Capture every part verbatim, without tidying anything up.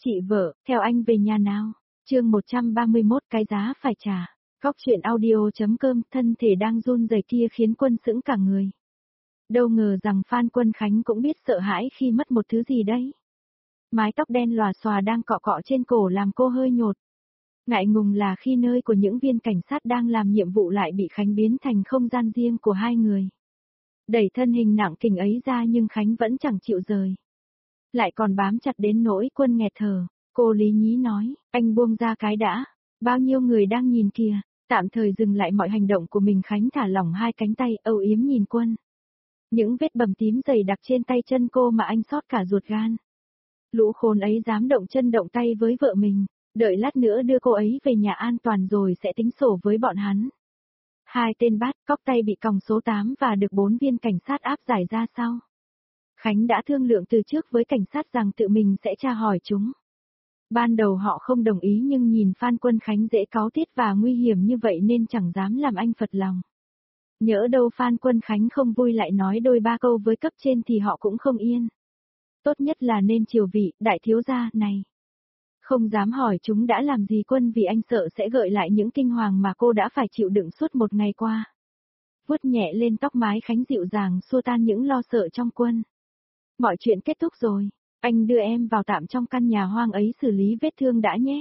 Chị vợ, theo anh về nhà nào. Chương một trăm ba mươi mốt cái giá phải trả. Góc truyện audio.com thân thể đang run rẩy kia khiến Quân sững cả người. Đâu ngờ rằng Phan Quân Khánh cũng biết sợ hãi khi mất một thứ gì đấy. Mái tóc đen lòa xòa đang cọ cọ trên cổ làm cô hơi nhột. Ngại ngùng là khi nơi của những viên cảnh sát đang làm nhiệm vụ lại bị Khánh biến thành không gian riêng của hai người. Đẩy thân hình nặng kình ấy ra nhưng Khánh vẫn chẳng chịu rời. Lại còn bám chặt đến nỗi Quân nghẹt thở. Cô Lý Nhí nói, anh buông ra cái đã. Bao nhiêu người đang nhìn kìa. Tạm thời dừng lại mọi hành động của mình, Khánh thả lỏng hai cánh tay âu yếm nhìn Quân. Những vết bầm tím dày đặc trên tay chân cô mà anh xót cả ruột gan. Lũ khốn ấy dám động chân động tay với vợ mình. Đợi lát nữa đưa cô ấy về nhà an toàn rồi sẽ tính sổ với bọn hắn. Hai tên bát cóc tay bị còng số tám và được bốn viên cảnh sát áp giải ra sau. Khánh đã thương lượng từ trước với cảnh sát rằng tự mình sẽ tra hỏi chúng. Ban đầu họ không đồng ý nhưng nhìn Phan Quân Khánh dễ cáu tiết và nguy hiểm như vậy nên chẳng dám làm anh phật lòng. Nhỡ đâu Phan Quân Khánh không vui lại nói đôi ba câu với cấp trên thì họ cũng không yên. Tốt nhất là nên chiều vị, đại thiếu gia này. Không dám hỏi chúng đã làm gì Quân vì anh sợ sẽ gợi lại những kinh hoàng mà cô đã phải chịu đựng suốt một ngày qua. Vuốt nhẹ lên tóc mái Khánh dịu dàng xua tan những lo sợ trong Quân. Mọi chuyện kết thúc rồi, anh đưa em vào tạm trong căn nhà hoang ấy xử lý vết thương đã nhé.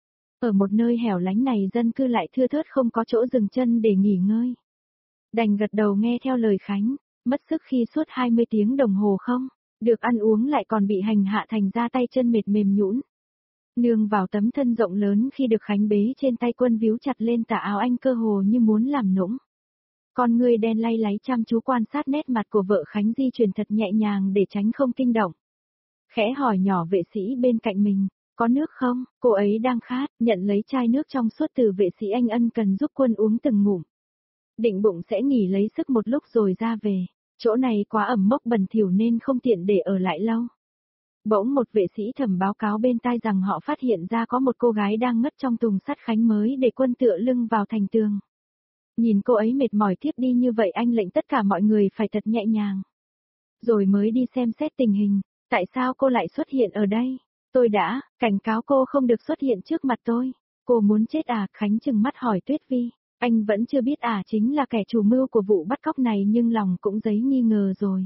Ở một nơi hẻo lánh này dân cư lại thưa thớt không có chỗ dừng chân để nghỉ ngơi. Đành gật đầu nghe theo lời Khánh, mất sức khi suốt hai mươi tiếng đồng hồ không, được ăn uống lại còn bị hành hạ thành ra tay chân mệt mềm nhũn. Nương vào tấm thân rộng lớn khi được Khánh bế trên tay Quân víu chặt lên tà áo anh cơ hồ như muốn làm nũng. Con người đen lay láy chăm chú quan sát nét mặt của vợ Khánh di chuyển thật nhẹ nhàng để tránh không kinh động. Khẽ hỏi nhỏ vệ sĩ bên cạnh mình, có nước không? Cô ấy đang khát, nhận lấy chai nước trong suốt từ vệ sĩ anh ân cần giúp Quân uống từng ngụm. Định bụng sẽ nghỉ lấy sức một lúc rồi ra về, chỗ này quá ẩm mốc bẩn thỉu nên không tiện để ở lại lâu. Bỗng một vệ sĩ thầm báo cáo bên tai rằng họ phát hiện ra có một cô gái đang ngất trong thùng sắt Khánh mới để Quân tựa lưng vào thành tường. Nhìn cô ấy mệt mỏi thiếp đi như vậy anh lệnh tất cả mọi người phải thật nhẹ nhàng. Rồi mới đi xem xét tình hình, tại sao cô lại xuất hiện ở đây? Tôi đã, cảnh cáo cô không được xuất hiện trước mặt tôi. Cô muốn chết à? Khánh trừng mắt hỏi Tuyết Vi. Anh vẫn chưa biết à chính là kẻ chủ mưu của vụ bắt cóc này nhưng lòng cũng dấy nghi ngờ rồi.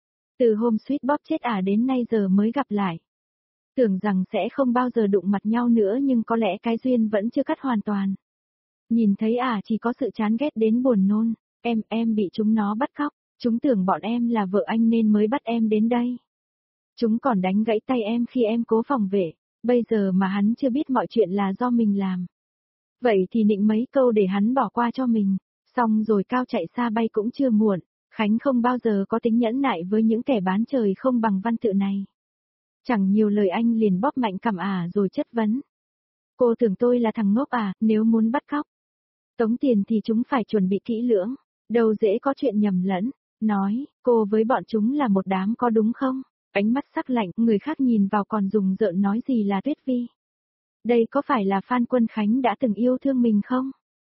Từ hôm suýt bóp chết à đến nay giờ mới gặp lại. Tưởng rằng sẽ không bao giờ đụng mặt nhau nữa nhưng có lẽ cái duyên vẫn chưa cắt hoàn toàn. Nhìn thấy à chỉ có sự chán ghét đến buồn nôn, em, em bị chúng nó bắt cóc, chúng tưởng bọn em là vợ anh nên mới bắt em đến đây. Chúng còn đánh gãy tay em khi em cố phòng vệ, bây giờ mà hắn chưa biết mọi chuyện là do mình làm. Vậy thì nịnh mấy câu để hắn bỏ qua cho mình, xong rồi cao chạy xa bay cũng chưa muộn. Khánh không bao giờ có tính nhẫn nại với những kẻ bán trời không bằng văn tự này. Chẳng nhiều lời anh liền bóp mạnh cằm à rồi chất vấn. Cô tưởng tôi là thằng ngốc à, nếu muốn bắt cóc. Tống tiền thì chúng phải chuẩn bị kỹ lưỡng, đâu dễ có chuyện nhầm lẫn. Nói, cô với bọn chúng là một đám có đúng không? Ánh mắt sắc lạnh, người khác nhìn vào còn dùng rợn nói gì là Tuyết Vi. Đây có phải là Phan Quân Khánh đã từng yêu thương mình không?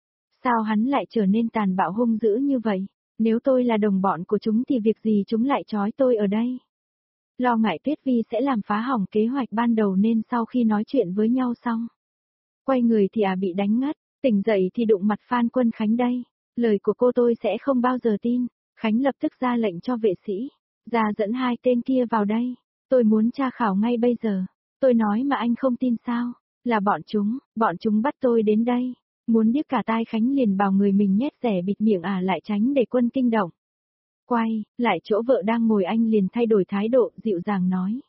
Sao hắn lại trở nên tàn bạo hung dữ như vậy? Nếu tôi là đồng bọn của chúng thì việc gì chúng lại trói tôi ở đây? Lo ngại Tuyết Vi sẽ làm phá hỏng kế hoạch ban đầu nên sau khi nói chuyện với nhau xong. Quay người thì à bị đánh ngất, tỉnh dậy thì đụng mặt Phan Quân Khánh đây. Lời của cô tôi sẽ không bao giờ tin. Khánh lập tức ra lệnh cho vệ sĩ. Ra dẫn hai tên kia vào đây. Tôi muốn tra khảo ngay bây giờ. Tôi nói mà anh không tin sao? Là bọn chúng, bọn chúng bắt tôi đến đây. Muốn điếc cả tai Khánh liền bảo người mình nhét rẻ bịt miệng à lại tránh để Quân kinh động. Quay, lại chỗ vợ đang ngồi anh liền thay đổi thái độ dịu dàng nói.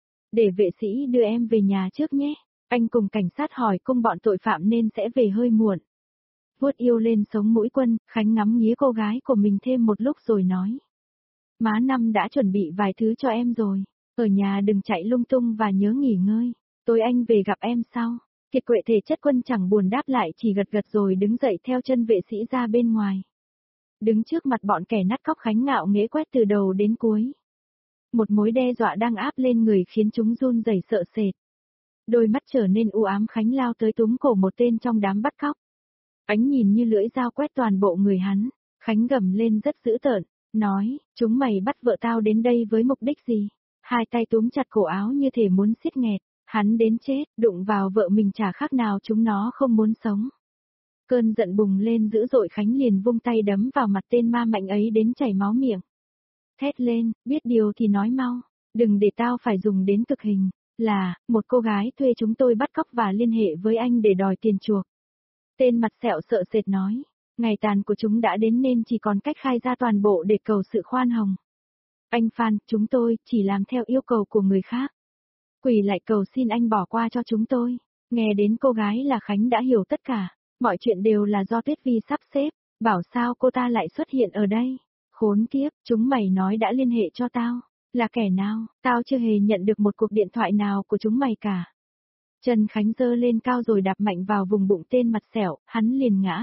Để vệ sĩ đưa em về nhà trước nhé. Anh cùng cảnh sát hỏi cung bọn tội phạm nên sẽ về hơi muộn. Vuốt yêu lên sống mũi Quân, Khánh ngắm nghía cô gái của mình thêm một lúc rồi nói. Má Năm đã chuẩn bị vài thứ cho em rồi. Ở nhà đừng chạy lung tung và nhớ nghỉ ngơi. Tối anh về gặp em sau. Kiệt quệ thể chất Quân chẳng buồn đáp lại chỉ gật gật rồi đứng dậy theo chân vệ sĩ ra bên ngoài. Đứng trước mặt bọn kẻ nát cóc Khánh ngạo nghễ quét từ đầu đến cuối. Một mối đe dọa đang áp lên người khiến chúng run rẩy sợ sệt. Đôi mắt trở nên u ám Khánh lao tới túm cổ một tên trong đám bắt cóc. Ánh nhìn như lưỡi dao quét toàn bộ người hắn, Khánh gầm lên rất dữ tợn, nói, chúng mày bắt vợ tao đến đây với mục đích gì? Hai tay túm chặt cổ áo như thể muốn siết nghẹt, Hắn đến chết, đụng vào vợ mình chả khác nào chúng nó không muốn sống. Cơn giận bùng lên dữ dội, Khánh liền vung tay đấm vào mặt tên ma mạnh ấy đến chảy máu miệng. Thét lên, biết điều thì nói mau, đừng để tao phải dùng đến cực hình, là, một cô gái thuê chúng tôi bắt cóc và liên hệ với anh để đòi tiền chuộc. Tên mặt sẹo sợ sệt nói, ngày tàn của chúng đã đến nên chỉ còn cách khai ra toàn bộ để cầu sự khoan hồng. Anh Phan, chúng tôi chỉ làm theo yêu cầu của người khác. Quỳ lại cầu xin anh bỏ qua cho chúng tôi. Nghe đến cô gái là Khánh đã hiểu tất cả, mọi chuyện đều là do Tuyết Vi sắp xếp, bảo sao cô ta lại xuất hiện ở đây. Khốn kiếp, chúng mày nói đã liên hệ cho tao, là kẻ nào, tao chưa hề nhận được một cuộc điện thoại nào của chúng mày cả. Chân Khánh giơ lên cao rồi đạp mạnh vào vùng bụng tên mặt sẹo, hắn liền ngã.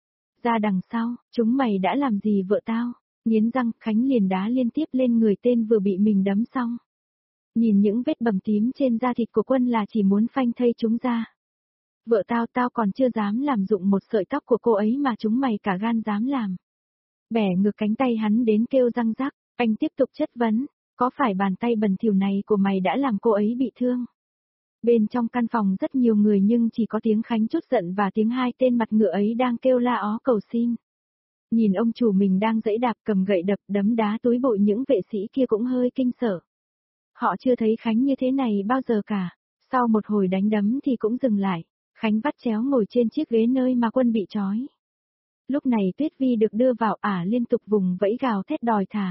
Ra đằng sau, chúng mày đã làm gì vợ tao? Nghiến răng, Khánh liền đá liên tiếp lên người tên vừa bị mình đấm xong. Nhìn những vết bầm tím trên da thịt của Quân là chỉ muốn phanh thây chúng ra. Vợ tao tao còn chưa dám làm dụng một sợi tóc của cô ấy mà chúng mày cả gan dám làm. Bẻ ngược cánh tay hắn đến kêu răng rắc, anh tiếp tục chất vấn, có phải bàn tay bẩn thỉu này của mày đã làm cô ấy bị thương? Bên trong căn phòng rất nhiều người nhưng chỉ có tiếng Khánh trút giận và tiếng hai tên mặt ngựa ấy đang kêu la ó cầu xin. Nhìn ông chủ mình đang giãy đạp cầm gậy đập đấm đá túi bụi những vệ sĩ kia cũng hơi kinh sợ. Họ chưa thấy Khánh như thế này bao giờ cả, sau một hồi đánh đấm thì cũng dừng lại, Khánh vắt chéo ngồi trên chiếc ghế nơi mà Quân bị trói. Lúc này Tuyết Vi được đưa vào, ả liên tục vùng vẫy gào thét đòi thả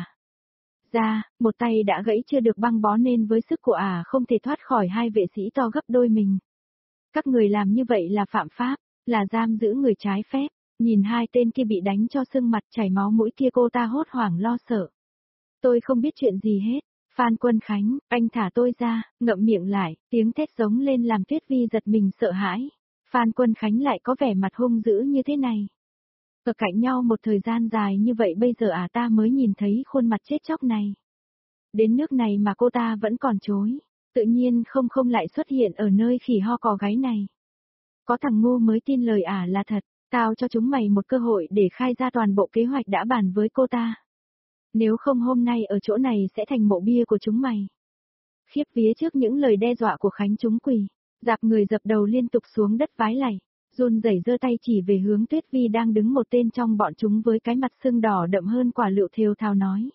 ra, một tay đã gãy chưa được băng bó nên với sức của ả không thể thoát khỏi hai vệ sĩ to gấp đôi mình. Các người làm như vậy là phạm pháp, là giam giữ người trái phép. Nhìn hai tên kia bị đánh cho sưng mặt chảy máu mũi kia, cô ta hốt hoảng lo sợ. Tôi không biết chuyện gì hết. Phan Quân Khánh, anh thả tôi ra, ngậm miệng lại, tiếng thét giống lên làm Tuyết Vi giật mình sợ hãi. Phan Quân Khánh lại có vẻ mặt hung dữ như thế này. Ở cạnh nhau một thời gian dài như vậy bây giờ à ta mới nhìn thấy khuôn mặt chết chóc này. Đến nước này mà cô ta vẫn còn chối, tự nhiên không không lại xuất hiện ở nơi khỉ ho cò gáy này. Có thằng ngu mới tin lời ả à là thật, tao cho chúng mày một cơ hội để khai ra toàn bộ kế hoạch đã bàn với cô ta. Nếu không hôm nay ở chỗ này sẽ thành mộ bia của chúng mày. Khiếp vía trước những lời đe dọa của Khánh, chúng quỳ, dạp người dập đầu liên tục xuống đất vái lạy, run rẩy giơ tay chỉ về hướng Tuyết Vi đang đứng một tên trong bọn chúng với cái mặt sưng đỏ đậm hơn quả lựu, thều thào nói.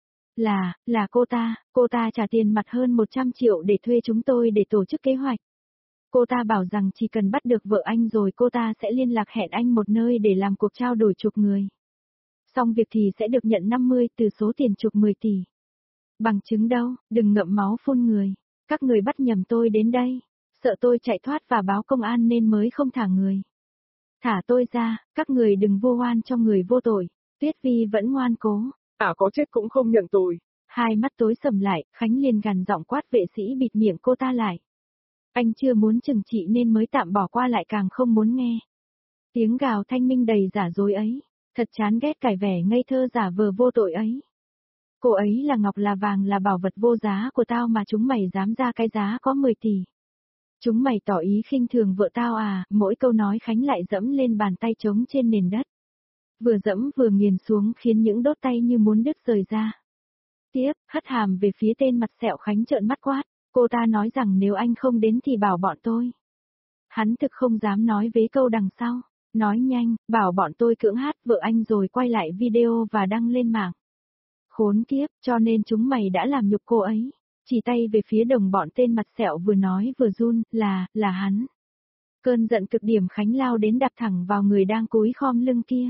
Là, là cô ta, cô ta trả tiền mặt hơn một trăm triệu để thuê chúng tôi để tổ chức kế hoạch. Cô ta bảo rằng chỉ cần bắt được vợ anh rồi cô ta sẽ liên lạc hẹn anh một nơi để làm cuộc trao đổi chuộc người. Xong việc thì sẽ được nhận năm mươi từ số tiền chuộc mười tỷ. Bằng chứng đâu, đừng ngậm máu phun người. Các người bắt nhầm tôi đến đây. Sợ tôi chạy thoát và báo công an nên mới không thả người. Thả tôi ra, các người đừng vu oan cho người vô tội. Tuyết Vi vẫn ngoan cố. À có chết cũng không nhận tội. Hai mắt tối sầm lại, Khánh liền gằn giọng quát vệ sĩ bịt miệng cô ta lại. Anh chưa muốn trừng trị nên mới tạm bỏ qua, lại càng không muốn nghe. Tiếng gào thanh minh đầy giả dối ấy, thật chán ghét cải vẻ ngây thơ giả vờ vô tội ấy. Cô ấy là ngọc là vàng là bảo vật vô giá của tao mà chúng mày dám ra cái giá có mười tỷ. Chúng mày tỏ ý khinh thường vợ tao à, mỗi câu nói Khánh lại dẫm lên bàn tay trống trên nền đất. Vừa dẫm vừa nghiền xuống khiến những đốt tay như muốn đứt rời ra. Tiếp, hất hàm về phía tên mặt sẹo, Khánh trợn mắt quát. Cô ta nói rằng nếu anh không đến thì bảo bọn tôi. Hắn thực không dám nói vế câu đằng sau. Nói nhanh, bảo bọn tôi cưỡng hát vợ anh rồi quay lại video và đăng lên mạng. Khốn kiếp, cho nên chúng mày đã làm nhục cô ấy. Chỉ tay về phía đồng bọn, tên mặt sẹo vừa nói vừa run, là, là hắn. Cơn giận cực điểm, Khánh lao đến đạp thẳng vào người đang cúi khom lưng kia.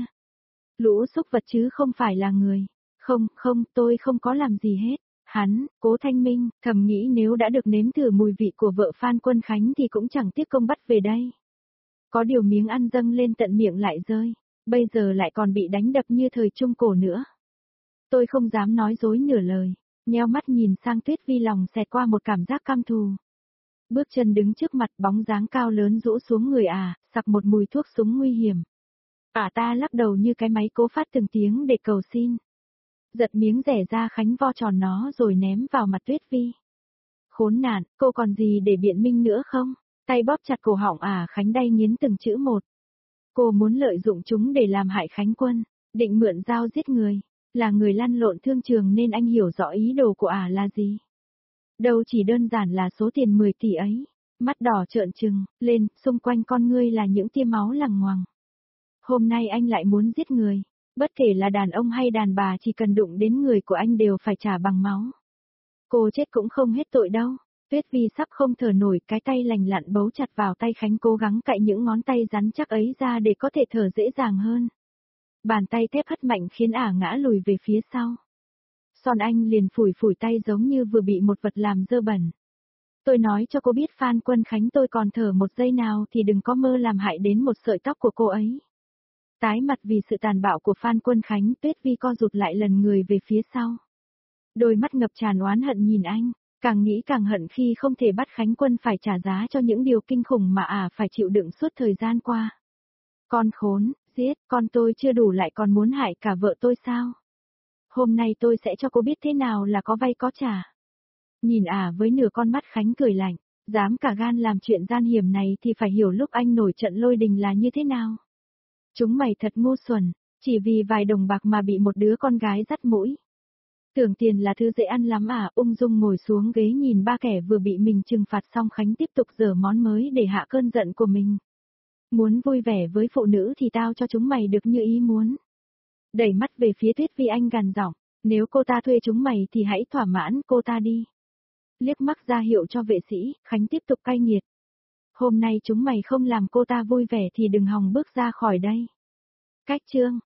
Lũ xúc vật chứ không phải là người. Không, không, tôi không có làm gì hết. Hắn, Cố Thanh Minh, thầm nghĩ nếu đã được nếm thử mùi vị của vợ Phan Quân Khánh thì cũng chẳng tiếc công bắt về đây. Có điều miếng ăn dâng lên tận miệng lại rơi, bây giờ lại còn bị đánh đập như thời Trung Cổ nữa. Tôi không dám nói dối nửa lời, nheo mắt nhìn sang Tuyết Vi, lòng xẹt qua một cảm giác căm thù. Bước chân đứng trước mặt, bóng dáng cao lớn rũ xuống người à, sặc một mùi thuốc súng nguy hiểm. Ả ta lắc đầu như cái máy cố phát từng tiếng để cầu xin. Giật miếng rẻ ra, Khánh vo tròn nó rồi ném vào mặt Tuyết Vi. Khốn nạn, cô còn gì để biện minh nữa không? Tay bóp chặt cổ họng à, Khánh đay nghiến từng chữ một. Cô muốn lợi dụng chúng để làm hại Khánh Quân, định mượn dao giết người. Là người lăn lộn thương trường nên anh hiểu rõ ý đồ của ả là gì. Đâu chỉ đơn giản là số tiền mười tỷ ấy. Mắt đỏ trợn trừng, lên, xung quanh con ngươi là những tia máu lằng ngoằng. Hôm nay anh lại muốn giết người. Bất kể là đàn ông hay đàn bà chỉ cần đụng đến người của anh đều phải trả bằng máu. Cô chết cũng không hết tội đâu. Tuyết Vi sắp không thở nổi, cái tay lành lặn bấu chặt vào tay Khánh, cố gắng cạy những ngón tay rắn chắc ấy ra để có thể thở dễ dàng hơn. Bàn tay thép hất mạnh khiến ả ngã lùi về phía sau. Son Anh liền phủi phủi tay giống như vừa bị một vật làm dơ bẩn. Tôi nói cho cô biết Phan Quân Khánh, tôi còn thở một giây nào thì đừng có mơ làm hại đến một sợi tóc của cô ấy. Tái mặt vì sự tàn bạo của Phan Quân Khánh, Tuyết Vi co rụt lại lần người về phía sau. Đôi mắt ngập tràn oán hận nhìn anh, càng nghĩ càng hận khi không thể bắt Khánh Quân phải trả giá cho những điều kinh khủng mà ả phải chịu đựng suốt thời gian qua. Con khốn, giết, con tôi chưa đủ lại còn muốn hại cả vợ tôi sao? Hôm nay tôi sẽ cho cô biết thế nào là có vay có trả. Nhìn ả với nửa con mắt, Khánh cười lạnh, dám cả gan làm chuyện gian hiểm này thì phải hiểu lúc anh nổi trận lôi đình là như thế nào. Chúng mày thật ngu xuẩn, chỉ vì vài đồng bạc mà bị một đứa con gái dắt mũi. Tưởng tiền là thứ dễ ăn lắm à? Ung dung ngồi xuống ghế nhìn ba kẻ vừa bị mình trừng phạt xong, Khánh tiếp tục giở món mới để hạ cơn giận của mình. Muốn vui vẻ với phụ nữ thì tao cho chúng mày được như ý muốn. Đẩy mắt về phía Tuyết Vi, anh gằn giọng, nếu cô ta thuê chúng mày thì hãy thỏa mãn cô ta đi. Liếc mắt ra hiệu cho vệ sĩ, Khánh tiếp tục cay nghiệt. Hôm nay chúng mày không làm cô ta vui vẻ thì đừng hòng bước ra khỏi đây. Cách chương